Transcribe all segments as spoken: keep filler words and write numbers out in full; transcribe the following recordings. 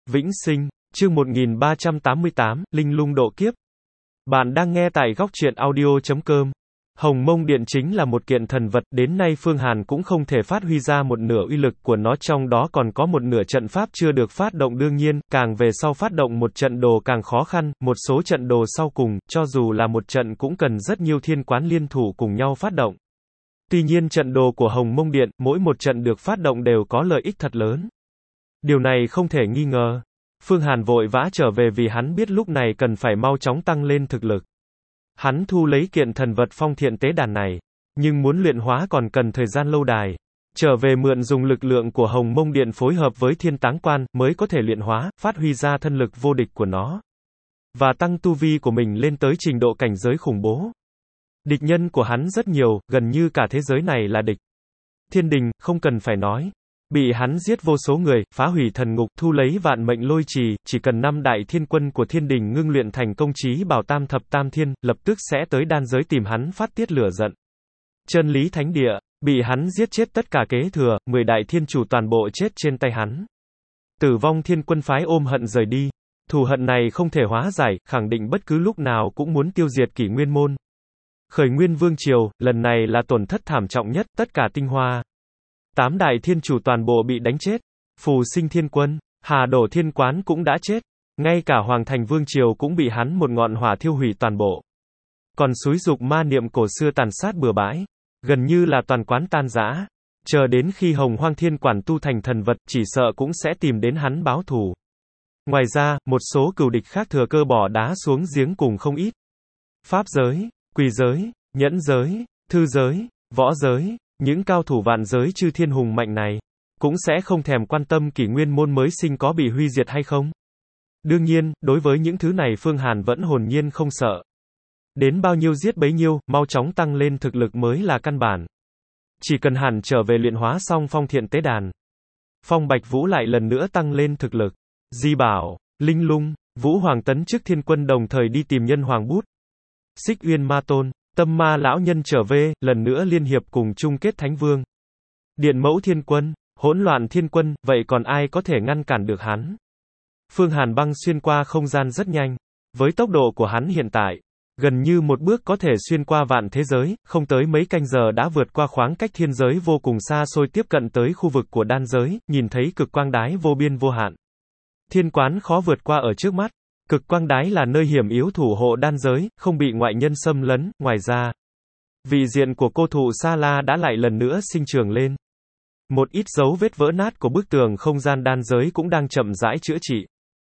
Vĩnh sinh, chương một nghìn ba trăm tám mươi tám, Linh lung độ kiếp. Bạn đang nghe tại góc truyện audio chấm com. Hồng Mông Điện chính là một kiện thần vật, đến nay Phương Hàn cũng không thể phát huy ra một nửa uy lực của nó, trong đó còn có một nửa trận pháp chưa được phát động. Đương nhiên, càng về sau phát động một trận đồ càng khó khăn, một số trận đồ sau cùng, cho dù là một trận cũng cần rất nhiều thiên quán liên thủ cùng nhau phát động. Tuy nhiên trận đồ của Hồng Mông Điện, mỗi một trận được phát động đều có lợi ích thật lớn. Điều này không thể nghi ngờ. Phương Hàn vội vã trở về vì hắn biết lúc này cần phải mau chóng tăng lên thực lực. Hắn thu lấy kiện thần vật phong thiện tế đàn này, nhưng muốn luyện hóa còn cần thời gian lâu đài. Trở về mượn dùng lực lượng của Hồng Mông Điện phối hợp với Thiên Táng Quan, mới có thể luyện hóa, phát huy ra thân lực vô địch của nó. Và tăng tu vi của mình lên tới trình độ cảnh giới khủng bố. Địch nhân của hắn rất nhiều, gần như cả thế giới này là địch. Thiên đình, không cần phải nói. Bị hắn giết vô số người, phá hủy thần ngục, thu lấy vạn mệnh lôi trì, chỉ cần năm đại thiên quân của thiên đình ngưng luyện thành công chí bảo tam thập tam thiên, lập tức sẽ tới đan giới tìm hắn phát tiết lửa giận. Chân lý thánh địa, bị hắn giết chết tất cả kế thừa, mười đại thiên chủ toàn bộ chết trên tay hắn. Tử vong thiên quân phái ôm hận rời đi. Thù hận này không thể hóa giải, khẳng định bất cứ lúc nào cũng muốn tiêu diệt Kỷ Nguyên Môn. Khởi Nguyên Vương Triều, lần này là tổn thất thảm trọng nhất, tất cả tinh hoa. Tám đại thiên chủ toàn bộ bị đánh chết. Phù Sinh Thiên Quân, Hà Đổ Thiên Quán cũng đã chết. Ngay cả Hoàng Thành Vương Triều cũng bị hắn một ngọn hỏa thiêu hủy toàn bộ. Còn xúi dục ma niệm cổ xưa tàn sát bừa bãi. Gần như là toàn quán tan rã. Chờ đến khi Hồng Hoang Thiên Quản tu thành thần vật, chỉ sợ cũng sẽ tìm đến hắn báo thù. Ngoài ra, một số cừu địch khác thừa cơ bỏ đá xuống giếng cùng không ít. Pháp giới, quỷ giới, nhẫn giới, thư giới, võ giới. Những cao thủ vạn giới chư thiên hùng mạnh này, cũng sẽ không thèm quan tâm Kỷ Nguyên Môn mới sinh có bị huy diệt hay không. Đương nhiên, đối với những thứ này Phương Hàn vẫn hồn nhiên không sợ. Đến bao nhiêu giết bấy nhiêu, mau chóng tăng lên thực lực mới là căn bản. Chỉ cần Hàn trở về luyện hóa xong phong thiện tế đàn. Phong Bạch Vũ lại lần nữa tăng lên thực lực. Di Bảo, Linh Lung, Vũ Hoàng tấn chức thiên quân đồng thời đi tìm Nhân Hoàng Bút. Xích Uyên Ma Tôn, Tâm Ma lão nhân trở về, lần nữa liên hiệp cùng chung kết Thánh Vương. Điện Mẫu Thiên Quân, Hỗn Loạn Thiên Quân, vậy còn ai có thể ngăn cản được hắn? Phương Hàn băng xuyên qua không gian rất nhanh. Với tốc độ của hắn hiện tại, gần như một bước có thể xuyên qua vạn thế giới, không tới mấy canh giờ đã vượt qua khoảng cách thiên giới vô cùng xa xôi tiếp cận tới khu vực của đan giới, nhìn thấy cực quang đái vô biên vô hạn. Thiên quán khó vượt qua ở trước mắt. Cực quang đái là nơi hiểm yếu thủ hộ đan giới, không bị ngoại nhân xâm lấn. Ngoài ra, vị diện của cô thụ Sa La đã lại lần nữa sinh trưởng lên. Một ít dấu vết vỡ nát của bức tường không gian đan giới cũng đang chậm rãi chữa trị.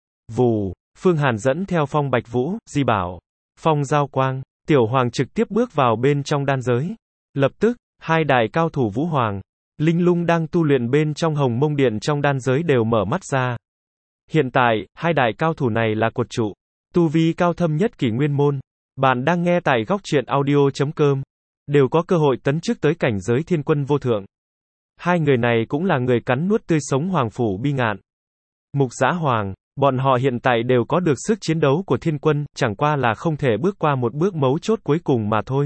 Vù, Phương Hàn dẫn theo Phong Bạch Vũ, Di Bảo, Phong Giao Quang, Tiểu Hoàng trực tiếp bước vào bên trong đan giới. Lập tức, hai đại cao thủ Vũ Hoàng, Linh Lung đang tu luyện bên trong Hồng Mông Điện trong đan giới đều mở mắt ra. Hiện tại, hai đại cao thủ này là cột trụ, tu vi cao thâm nhất Kỷ Nguyên Môn. Bạn đang nghe tại góc truyện audio chấm com. Đều có cơ hội tấn chức tới cảnh giới thiên quân vô thượng. Hai người này cũng là người cắn nuốt tươi sống Hoàng Phủ Bi Ngạn, Mục Dã Hoàng. Bọn họ hiện tại đều có được sức chiến đấu của thiên quân, chẳng qua là không thể bước qua một bước mấu chốt cuối cùng mà thôi.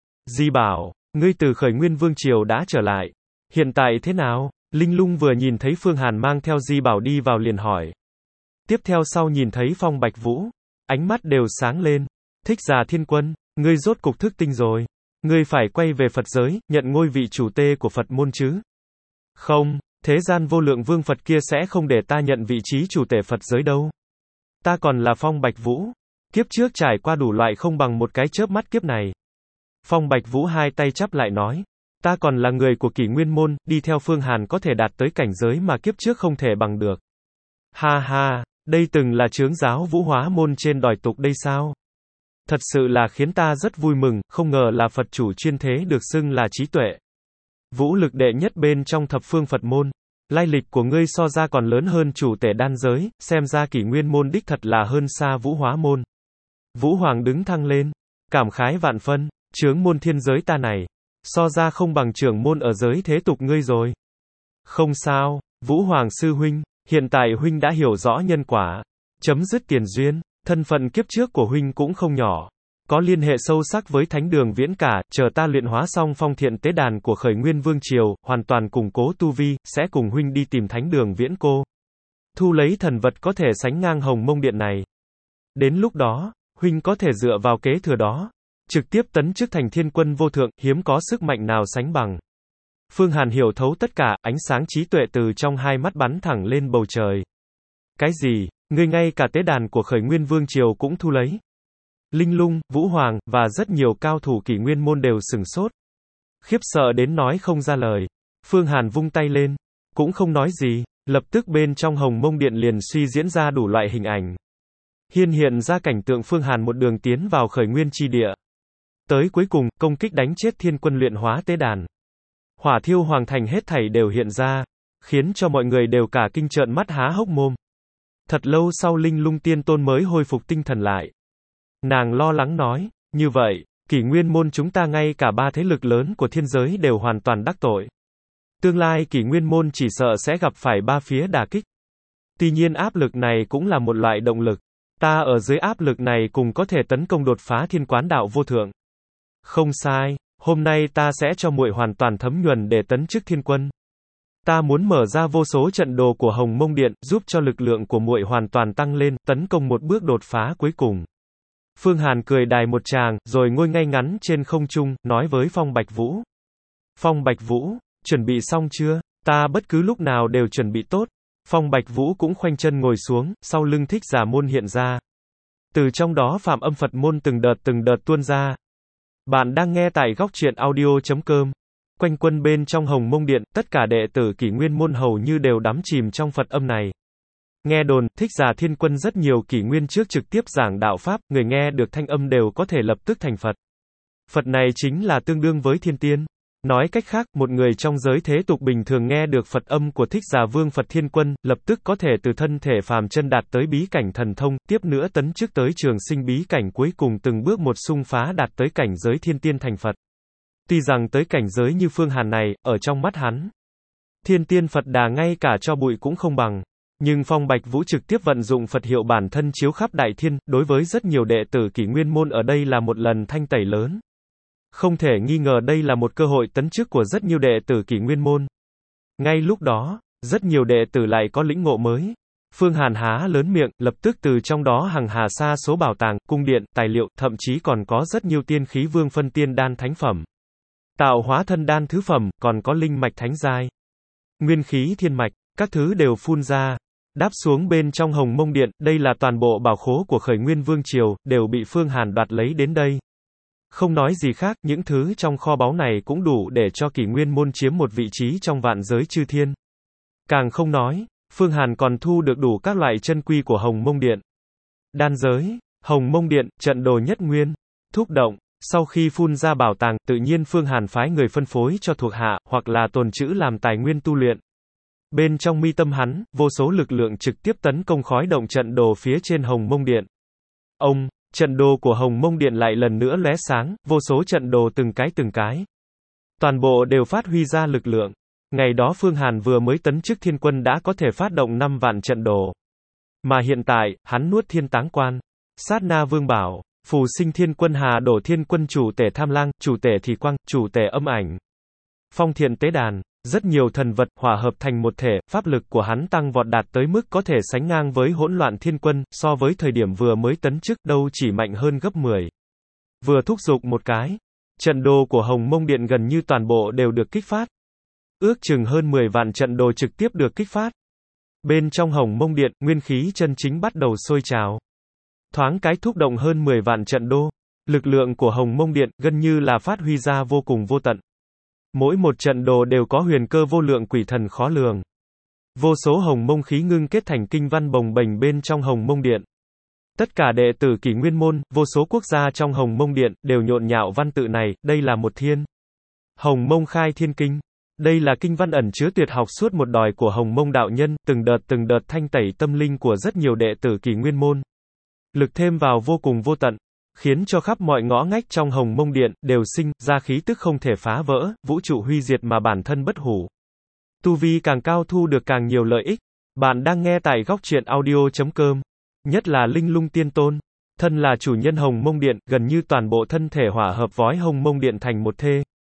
Di Bảo, ngươi từ Khởi Nguyên Vương Triều đã trở lại. Hiện tại thế nào? Linh Lung vừa nhìn thấy Phương Hàn mang theo Di Bảo đi vào liền hỏi. Tiếp theo sau nhìn thấy Phong Bạch Vũ, ánh mắt đều sáng lên. Thích Giả Thiên Quân, ngươi rốt cục thức tinh rồi. Ngươi phải quay về Phật giới, nhận ngôi vị chủ tê của Phật môn chứ? Không, thế gian vô lượng vương Phật kia sẽ không để ta nhận vị trí chủ tể Phật giới đâu. Ta còn là Phong Bạch Vũ. Kiếp trước trải qua đủ loại không bằng một cái chớp mắt kiếp này. Phong Bạch Vũ hai tay chắp lại nói. Ta còn là người của Kỷ Nguyên Môn, đi theo Phương Hàn có thể đạt tới cảnh giới mà kiếp trước không thể bằng được. Ha ha, đây từng là chướng giáo Vũ Hóa Môn trên đòi tục đây sao? Thật sự là khiến ta rất vui mừng, không ngờ là Phật chủ chuyên thế được xưng là trí tuệ. Vũ lực đệ nhất bên trong thập phương Phật môn. Lai lịch của ngươi so ra còn lớn hơn chủ tể đan giới, xem ra Kỷ Nguyên Môn đích thật là hơn xa Vũ Hóa Môn. Vũ Hoàng đứng thăng lên, cảm khái vạn phân, chướng môn thiên giới ta này, so ra không bằng trưởng môn ở giới thế tục ngươi rồi. Không sao, Vũ Hoàng sư huynh, hiện tại huynh đã hiểu rõ nhân quả, chấm dứt tiền duyên, thân phận kiếp trước của huynh cũng không nhỏ, có liên hệ sâu sắc với Thánh Đường Viễn cả, chờ ta luyện hóa xong phong thiện tế đàn của Khởi Nguyên Vương Triều, hoàn toàn củng cố tu vi, sẽ cùng huynh đi tìm Thánh Đường Viễn cô. thu lấy thần vật có thể sánh ngang Hồng Mông Điện này. Đến lúc đó, huynh có thể dựa vào kế thừa đó, trực tiếp tấn chức thành thiên quân vô thượng, hiếm có sức mạnh nào sánh bằng. Phương Hàn hiểu thấu tất cả, ánh sáng trí tuệ từ trong hai mắt bắn thẳng lên bầu trời. Cái gì? Ngươi ngay cả tế đàn của Khởi Nguyên Vương Triều cũng thu lấy? Linh Lung, Vũ Hoàng, và rất nhiều cao thủ kỷ nguyên môn đều sửng sốt. Khiếp sợ đến nói không ra lời. Phương Hàn vung tay lên, cũng không nói gì, lập tức bên trong Hồng Mông Điện liền suy diễn ra đủ loại hình ảnh. Hiên hiện ra cảnh tượng Phương Hàn một đường tiến vào Khởi Nguyên chi địa. Tới cuối cùng, công kích đánh chết thiên quân luyện hóa tế đàn. Hỏa thiêu hoàng thành hết thảy đều hiện ra, khiến cho mọi người đều cả kinh trợn mắt há hốc mồm. Thật lâu sau Linh Lung Tiên Tôn mới hồi phục tinh thần lại. Nàng lo lắng nói, như vậy, kỷ nguyên môn chúng ta ngay cả ba thế lực lớn của thiên giới đều hoàn toàn đắc tội. Tương lai kỷ nguyên môn chỉ sợ sẽ gặp phải ba phía đả kích. Tuy nhiên áp lực này cũng là một loại động lực. Ta ở dưới áp lực này cùng có thể tấn công đột phá thiên quán đạo vô thượng. Không sai, hôm nay ta sẽ cho muội hoàn toàn thấm nhuần để tấn chức thiên quân. Ta muốn mở ra vô số trận đồ của Hồng Mông Điện, giúp cho lực lượng của muội hoàn toàn tăng lên, tấn công một bước đột phá cuối cùng. Phương Hàn cười đài một tràng, rồi ngồi ngay ngắn trên không trung, nói với Phong Bạch Vũ. Phong Bạch Vũ, chuẩn bị xong chưa? Ta bất cứ lúc nào đều chuẩn bị tốt. Phong Bạch Vũ cũng khoanh chân ngồi xuống, sau lưng Thích Giả môn hiện ra. Từ trong đó Phạm Âm Phật môn từng đợt từng đợt tuôn ra. Bạn đang nghe tại góc truyện audio chấm com. Quanh quân bên trong Hồng Mông Điện, tất cả đệ tử kỷ nguyên môn hầu như đều đắm chìm trong Phật âm này. Nghe đồn, Thích Giả Thiên Quân rất nhiều kỷ nguyên trước trực tiếp giảng đạo Pháp, người nghe được thanh âm đều có thể lập tức thành Phật. Phật này chính là tương đương với thiên tiên. Nói cách khác, một người trong giới thế tục bình thường nghe được Phật âm của Thích Giả Vương Phật Thiên Quân, lập tức có thể từ thân thể phàm chân đạt tới bí cảnh thần thông, tiếp nữa tấn chức tới trường sinh bí cảnh, cuối cùng từng bước một xung phá đạt tới cảnh giới thiên tiên thành Phật. Tuy rằng tới cảnh giới như Phương Hàn này, ở trong mắt hắn, thiên tiên Phật Đà ngay cả cho bụi cũng không bằng. Nhưng Phong Bạch Vũ trực tiếp vận dụng Phật hiệu bản thân chiếu khắp đại thiên, đối với rất nhiều đệ tử kỷ nguyên môn ở đây là một lần thanh tẩy lớn. Không thể nghi ngờ đây là một cơ hội tấn chức của rất nhiều đệ tử kỷ nguyên môn. Ngay lúc đó, rất nhiều đệ tử lại có lĩnh ngộ mới. Phương Hàn há lớn miệng, lập tức từ trong đó hằng hà sa số bảo tàng, cung điện, tài liệu, thậm chí còn có rất nhiều tiên khí vương phân tiên đan thánh phẩm. Tạo hóa thân đan thứ phẩm, còn có linh mạch thánh giai. Nguyên khí thiên mạch, các thứ đều phun ra. Đáp xuống bên trong Hồng Mông Điện, đây là toàn bộ bảo khố của Khởi Nguyên Vương Triều, đều bị Phương Hàn đoạt lấy đến đây. Không nói gì khác, những thứ trong kho báu này cũng đủ để cho kỷ nguyên môn chiếm một vị trí trong vạn giới chư thiên. Càng không nói, Phương Hàn còn thu được đủ các loại chân quy của Hồng Mông Điện. Đan giới, Hồng Mông Điện, trận đồ nhất nguyên, thúc động. Sau khi phun ra bảo tàng, tự nhiên Phương Hàn phái người phân phối cho thuộc hạ, hoặc là tồn trữ làm tài nguyên tu luyện. Bên trong mi tâm hắn, vô số lực lượng trực tiếp tấn công khói động trận đồ phía trên Hồng Mông Điện. Ông, trận đồ của Hồng Mông Điện lại lần nữa lóe sáng, vô số trận đồ từng cái từng cái. Toàn bộ đều phát huy ra lực lượng. Ngày đó Phương Hàn vừa mới tấn chức thiên quân đã có thể phát động năm vạn trận đồ. Mà hiện tại, hắn nuốt thiên táng quan, sát na vương bảo, phù sinh thiên quân hà đổ thiên quân chủ tể tham lang, chủ tể thì quang, chủ tể âm ảnh. Phong thiện tế đàn, rất nhiều thần vật hòa hợp thành một thể, pháp lực của hắn tăng vọt đạt tới mức có thể sánh ngang với hỗn loạn thiên quân, so với thời điểm vừa mới tấn chức đâu chỉ mạnh hơn gấp mười. Vừa thúc giục một cái, trận đồ của Hồng Mông Điện gần như toàn bộ đều được kích phát. Ước chừng hơn mười vạn trận đồ trực tiếp được kích phát. Bên trong Hồng Mông Điện, nguyên khí chân chính bắt đầu sôi trào. Thoáng cái thúc động hơn mười vạn trận đô. Lực lượng của Hồng Mông Điện gần như là phát huy ra vô cùng vô tận. Mỗi một trận đồ đều có huyền cơ vô lượng quỷ thần khó lường. Vô số Hồng Mông khí ngưng kết thành kinh văn bồng bềnh bên trong Hồng Mông Điện. Tất cả đệ tử kỷ nguyên môn, vô số quốc gia trong Hồng Mông Điện, đều nhộn nhạo văn tự này, đây là một thiên. Hồng Mông khai thiên kinh. Đây là kinh văn ẩn chứa tuyệt học suốt một đời của Hồng Mông đạo nhân, từng đợt từng đợt thanh tẩy tâm linh của rất nhiều đệ tử kỷ nguyên môn. Lực thêm vào vô cùng vô tận, khiến cho khắp mọi ngõ ngách trong Hồng Mông Điện, đều sinh ra khí tức không thể phá vỡ, vũ trụ huy diệt mà bản thân bất hủ. Tu vi càng cao thu được càng nhiều lợi ích. Bạn đang nghe tại góc truyện audio chấm com. Nhất là Linh Lung Tiên Tôn. Thân là chủ nhân Hồng Mông Điện, gần như toàn bộ thân thể hòa hợp vói Hồng Mông Điện thành một thê.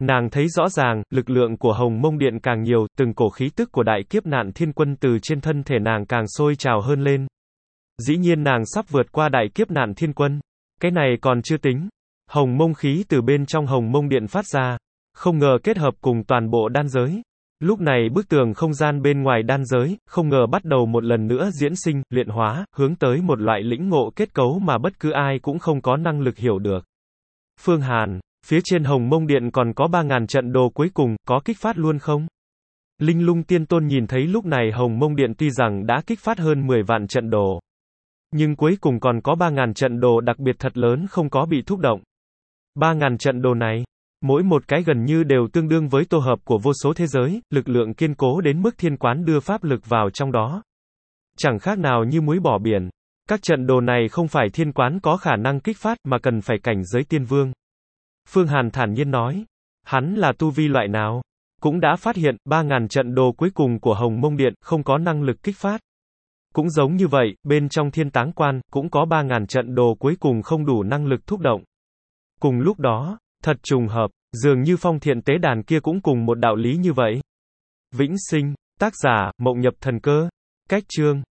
Nàng thấy rõ ràng, lực lượng của Hồng Mông Điện càng nhiều, từng cổ khí tức của đại kiếp nạn thiên quân từ trên thân thể nàng càng sôi trào hơn lên. Dĩ nhiên nàng sắp vượt qua đại kiếp nạn thiên quân. Cái này còn chưa tính. Hồng Mông khí từ bên trong Hồng Mông Điện phát ra, không ngờ kết hợp cùng toàn bộ đan giới. Lúc này bức tường không gian bên ngoài đan giới, không ngờ bắt đầu một lần nữa diễn sinh, luyện hóa, hướng tới một loại lĩnh ngộ kết cấu mà bất cứ ai cũng không có năng lực hiểu được. Phương Hàn, phía trên Hồng Mông Điện còn có ba ngàn trận đồ cuối cùng, có kích phát luôn không? Linh Lung Tiên Tôn nhìn thấy lúc này Hồng Mông Điện tuy rằng đã kích phát hơn mười vạn trận đồ, nhưng cuối cùng còn có ba ngàn trận đồ đặc biệt thật lớn không có bị thúc động. ba ngàn trận đồ này, mỗi một cái gần như đều tương đương với tổ hợp của vô số thế giới, lực lượng kiên cố đến mức thiên quán đưa pháp lực vào trong đó. Chẳng khác nào như muối bỏ biển. Các trận đồ này không phải thiên quán có khả năng kích phát mà cần phải cảnh giới tiên vương. Phương Hàn thản nhiên nói. Hắn là tu vi loại nào? Cũng đã phát hiện, ba ngàn trận đồ cuối cùng của Hồng Mông Điện không có năng lực kích phát. Cũng giống như vậy, bên trong thiên táng quan, cũng có ba ngàn trận đồ cuối cùng không đủ năng lực thúc động. Cùng lúc đó, thật trùng hợp, dường như Phong Thiện tế đàn kia cũng cùng một đạo lý như vậy. Vĩnh sinh, tác giả, Mộng Nhập Thần Cơ, cách chương.